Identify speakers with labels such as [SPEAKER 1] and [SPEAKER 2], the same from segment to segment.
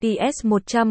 [SPEAKER 1] TS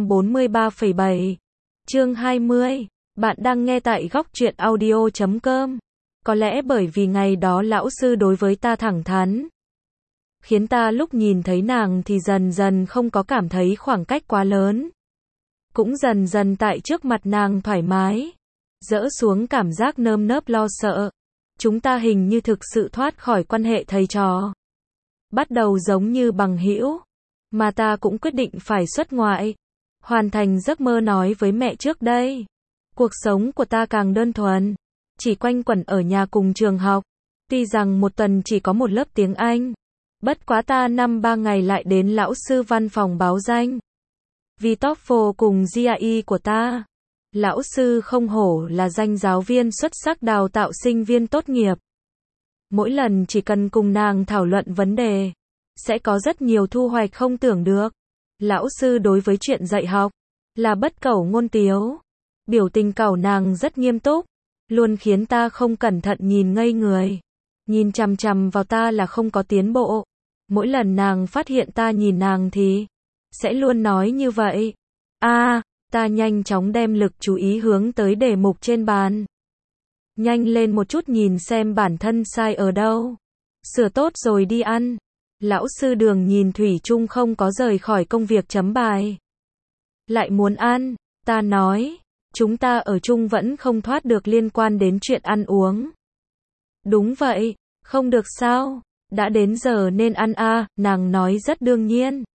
[SPEAKER 1] 143,7. Chương 20. Bạn đang nghe tại góc truyện audio.com. Có lẽ bởi vì ngày đó lão sư đối với ta thẳng thắn, khiến ta lúc nhìn thấy nàng thì dần dần không có cảm thấy khoảng cách quá lớn. Cũng dần dần tại trước mặt nàng thoải mái, dỡ xuống cảm giác nơm nớp lo sợ. Chúng ta hình như thực sự thoát khỏi quan hệ thầy trò, bắt đầu giống như bằng hữu. Mà ta cũng quyết định phải xuất ngoại, hoàn thành giấc mơ nói với mẹ trước đây. Cuộc sống của ta càng đơn thuần, chỉ quanh quẩn ở nhà cùng trường học. Tuy rằng một tuần chỉ có một lớp tiếng Anh, bất quá ta 3 ngày lại đến lão sư văn phòng báo danh vì TOEFL cùng GRE của ta. Lão sư không hổ là danh giáo viên xuất sắc đào tạo sinh viên tốt nghiệp. Mỗi lần chỉ cần cùng nàng thảo luận vấn đề, sẽ có rất nhiều thu hoạch không tưởng được. Lão sư đối với chuyện dạy học là bất cẩu ngôn tiếu. Biểu tình cẩu nàng rất nghiêm túc, luôn khiến ta không cẩn thận nhìn ngây người. Nhìn chằm chằm vào ta là không có tiến bộ. Mỗi lần nàng phát hiện ta nhìn nàng thì sẽ luôn nói như vậy. Ta nhanh chóng đem lực chú ý hướng tới đề mục trên bàn. Nhanh lên một chút, nhìn xem bản thân sai ở đâu. Sửa tốt rồi đi ăn. Lão sư Đường nhìn thủy chung không có rời khỏi công việc chấm bài. Lại muốn ăn, ta nói, chúng ta ở chung vẫn không thoát được liên quan đến chuyện ăn uống. Đúng vậy, không được sao, đã đến giờ nên ăn nàng nói rất đương nhiên.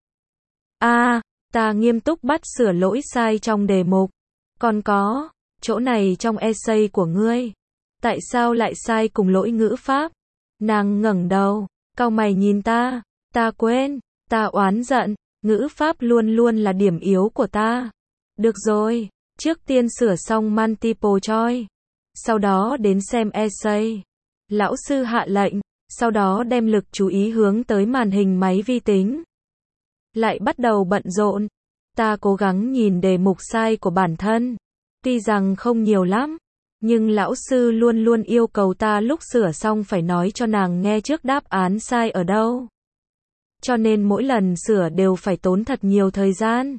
[SPEAKER 1] Ta nghiêm túc bắt sửa lỗi sai trong đề mục. Còn có, chỗ này trong essay của ngươi, tại sao lại sai cùng lỗi ngữ pháp? Nàng ngẩng đầu, cau mày nhìn ta quên, ta oán giận, ngữ pháp luôn luôn là điểm yếu của ta. Được rồi, trước tiên sửa xong multiple choice, sau đó đến xem essay. Lão sư hạ lệnh, sau đó đem lực chú ý hướng tới màn hình máy vi tính. Lại bắt đầu bận rộn. Ta cố gắng nhìn đề mục sai của bản thân. Tuy rằng không nhiều lắm, nhưng lão sư luôn luôn yêu cầu ta lúc sửa xong phải nói cho nàng nghe trước đáp án sai ở đâu. Cho nên mỗi lần sửa đều phải tốn thật nhiều thời gian.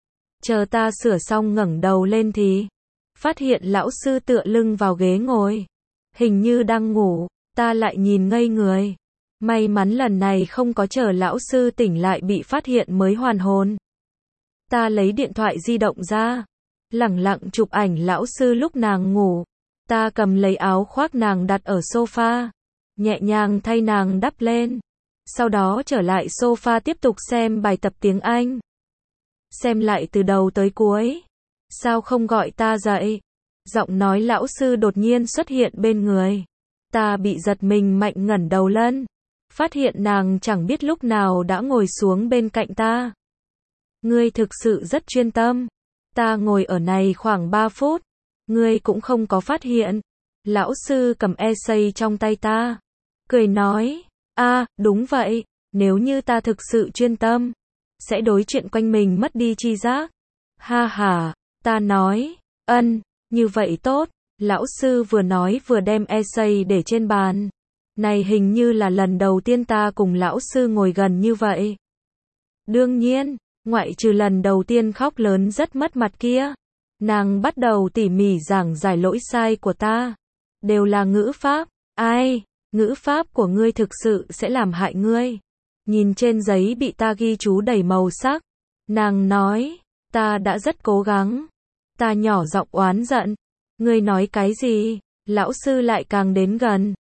[SPEAKER 1] Chờ ta sửa xong ngẩng đầu lên thì phát hiện lão sư tựa lưng vào ghế ngồi, hình như đang ngủ. Ta lại nhìn ngây người. May mắn lần này không có chờ lão sư tỉnh lại bị phát hiện mới hoàn hồn. Ta lấy điện thoại di động ra, lẳng lặng chụp ảnh lão sư lúc nàng ngủ. Ta cầm lấy áo khoác nàng đặt ở sofa, nhẹ nhàng thay nàng đắp lên. Sau đó trở lại sofa tiếp tục xem bài tập tiếng Anh. Xem lại từ đầu tới cuối. Sao không gọi ta dậy? Giọng nói lão sư đột nhiên xuất hiện bên người. Ta bị giật mình mạnh ngẩng đầu lên, phát hiện nàng chẳng biết lúc nào đã ngồi xuống bên cạnh ta. Ngươi thực sự rất chuyên tâm. Ta ngồi ở này khoảng 3 phút. Ngươi cũng không có phát hiện. Lão sư cầm essay trong tay ta, cười nói, đúng vậy, nếu như ta thực sự chuyên tâm, sẽ đối chuyện quanh mình mất đi tri giác. Ha ha, ta nói, như vậy tốt. Lão sư vừa nói vừa đem essay để trên bàn. Này hình như là lần đầu tiên ta cùng lão sư ngồi gần như vậy. Đương nhiên, ngoại trừ lần đầu tiên khóc lớn rất mất mặt kia. Nàng bắt đầu tỉ mỉ giảng giải lỗi sai của ta. Đều là ngữ pháp. Ngữ pháp của ngươi thực sự sẽ làm hại ngươi. Nhìn trên giấy bị ta ghi chú đầy màu sắc. Nàng nói, ta đã rất cố gắng. Ta nhỏ giọng oán giận. Ngươi nói cái gì? Lão sư lại càng đến gần.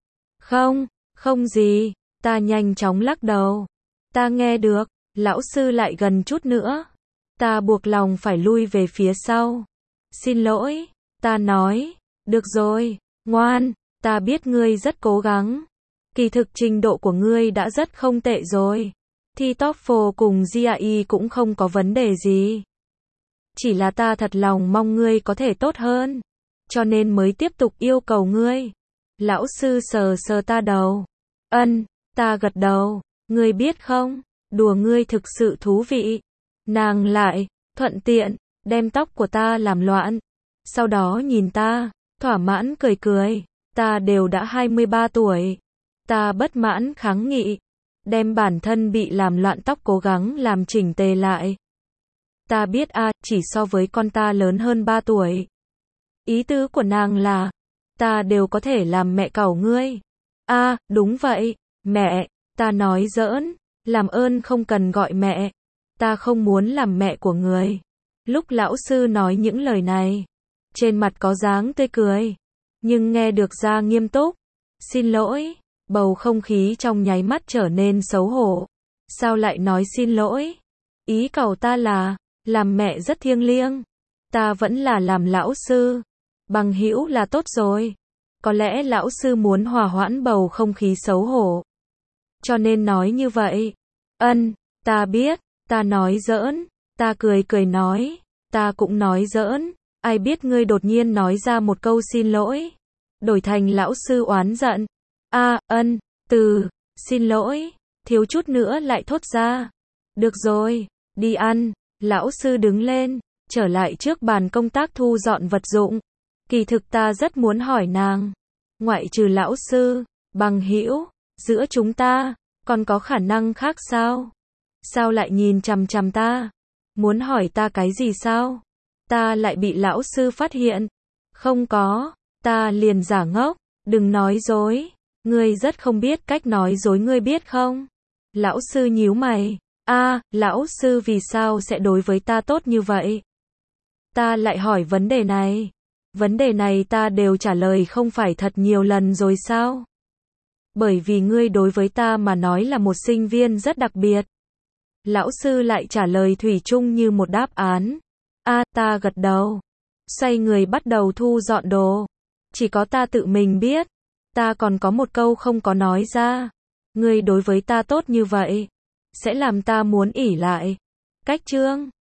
[SPEAKER 1] Không gì. Ta nhanh chóng lắc đầu. Ta nghe được. Lão sư lại gần chút nữa. Ta buộc lòng phải lui về phía sau. Xin lỗi. Ta nói. Được rồi, ngoan. Ta biết ngươi rất cố gắng. Kỳ thực trình độ của ngươi đã rất không tệ rồi. Thi TOEFL cùng GRE cũng không có vấn đề gì. Chỉ là ta thật lòng mong ngươi có thể tốt hơn. Cho nên mới tiếp tục yêu cầu ngươi. Lão sư sờ sờ ta đầu. Ta gật đầu. Ngươi biết không, đùa ngươi thực sự thú vị. Nàng lại, thuận tiện, đem tóc của ta làm loạn. Sau đó nhìn ta, thỏa mãn cười cười. Ta đều đã 23 tuổi. Ta bất mãn kháng nghị. Đem bản thân bị làm loạn tóc cố gắng làm chỉnh tề lại. Ta biết chỉ so với con ta lớn hơn 3 tuổi. Ý tứ của nàng là, ta đều có thể làm mẹ cẩu ngươi. Đúng vậy, mẹ, ta nói giỡn, làm ơn không cần gọi mẹ, ta không muốn làm mẹ của người. Lúc lão sư nói những lời này, trên mặt có dáng tươi cười, nhưng nghe được ra nghiêm túc. Xin lỗi, bầu không khí trong nháy mắt trở nên xấu hổ. Sao lại nói xin lỗi? Ý cậu ta là, làm mẹ rất thiêng liêng, ta vẫn là làm lão sư. Bằng hữu là tốt rồi. Có lẽ lão sư muốn hòa hoãn bầu không khí xấu hổ, cho nên nói như vậy. Ta biết, ta nói giỡn. Ta cười cười nói, ta cũng nói giỡn. Ai biết ngươi đột nhiên nói ra một câu xin lỗi, đổi thành lão sư oán giận. Từ xin lỗi, thiếu chút nữa lại thốt ra. Được rồi, đi ăn. Lão sư đứng lên, trở lại trước bàn công tác thu dọn vật dụng. Kỳ thực ta rất muốn hỏi nàng, ngoại trừ lão sư, bằng hữu, giữa chúng ta, còn có khả năng khác sao? Sao lại nhìn chằm chằm ta? Muốn hỏi ta cái gì sao? Ta lại bị lão sư phát hiện. Không có, ta liền giả ngốc, đừng nói dối. Ngươi rất không biết cách nói dối, ngươi biết không? Lão sư nhíu mày. Lão sư vì sao sẽ đối với ta tốt như vậy? Ta lại hỏi vấn đề này. Vấn đề này ta đều trả lời không phải thật nhiều lần rồi sao? Bởi vì ngươi đối với ta mà nói là một sinh viên rất đặc biệt. Lão sư lại trả lời thủy chung như một đáp án. Ta gật đầu. Xoay người bắt đầu thu dọn đồ. Chỉ có ta tự mình biết. Ta còn có một câu không có nói ra. Ngươi đối với ta tốt như vậy, sẽ làm ta muốn ỷ lại. Cách chương